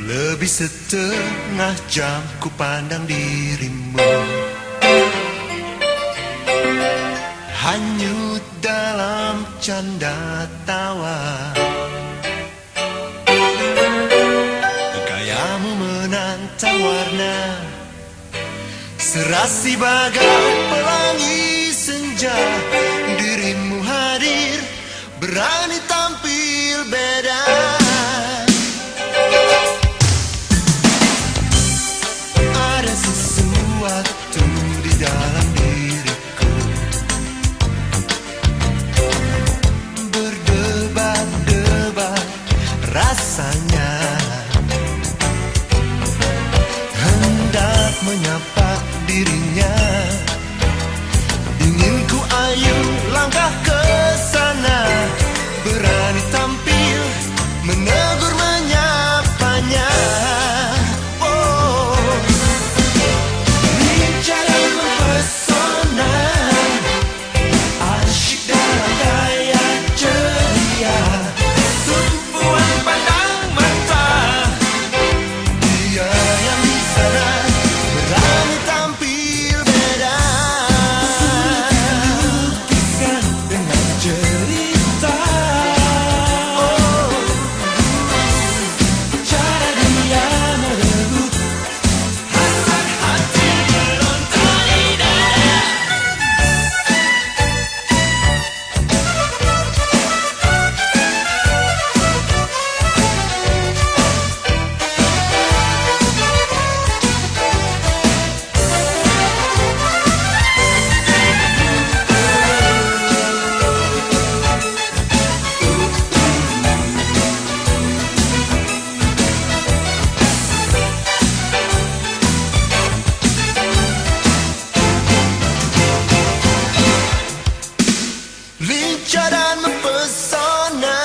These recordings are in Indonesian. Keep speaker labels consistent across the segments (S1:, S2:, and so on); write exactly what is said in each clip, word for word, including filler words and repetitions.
S1: Lebih setengah jam ku pandang dirimu, hanyut dalam canda tawa. Gayamu menantang warna, serasi bagai pelangi senja. Dirimu hadir, berani tampil beda. Ada sesuatu di dalam diriku, berdebar-debar rasanya, hendak menyapa dirinya. Ingin ku ayu langkah ke sana, berani tampil menegur menyapanya. Oh, lincah dan mempesona, asyik dalam gaya ceria, tumpuan pandang mata. Dia yang di sana berani tampil beda. Lukiskan dengan cerita, oh, cara dia merebut hasrat hati meronta di dada. Lincah dan mempesona,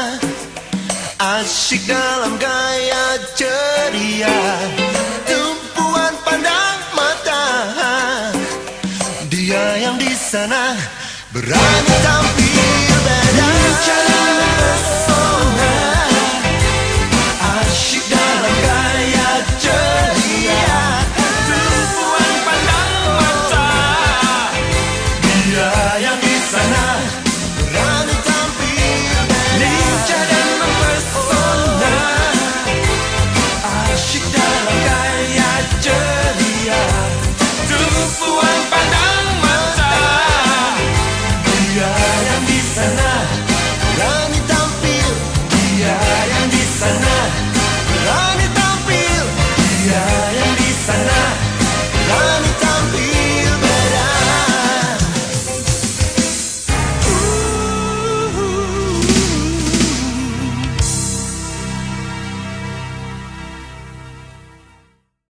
S1: asyik dalam gaya ceria, tumpuan pandang mata. Dia yang di sana berani tampil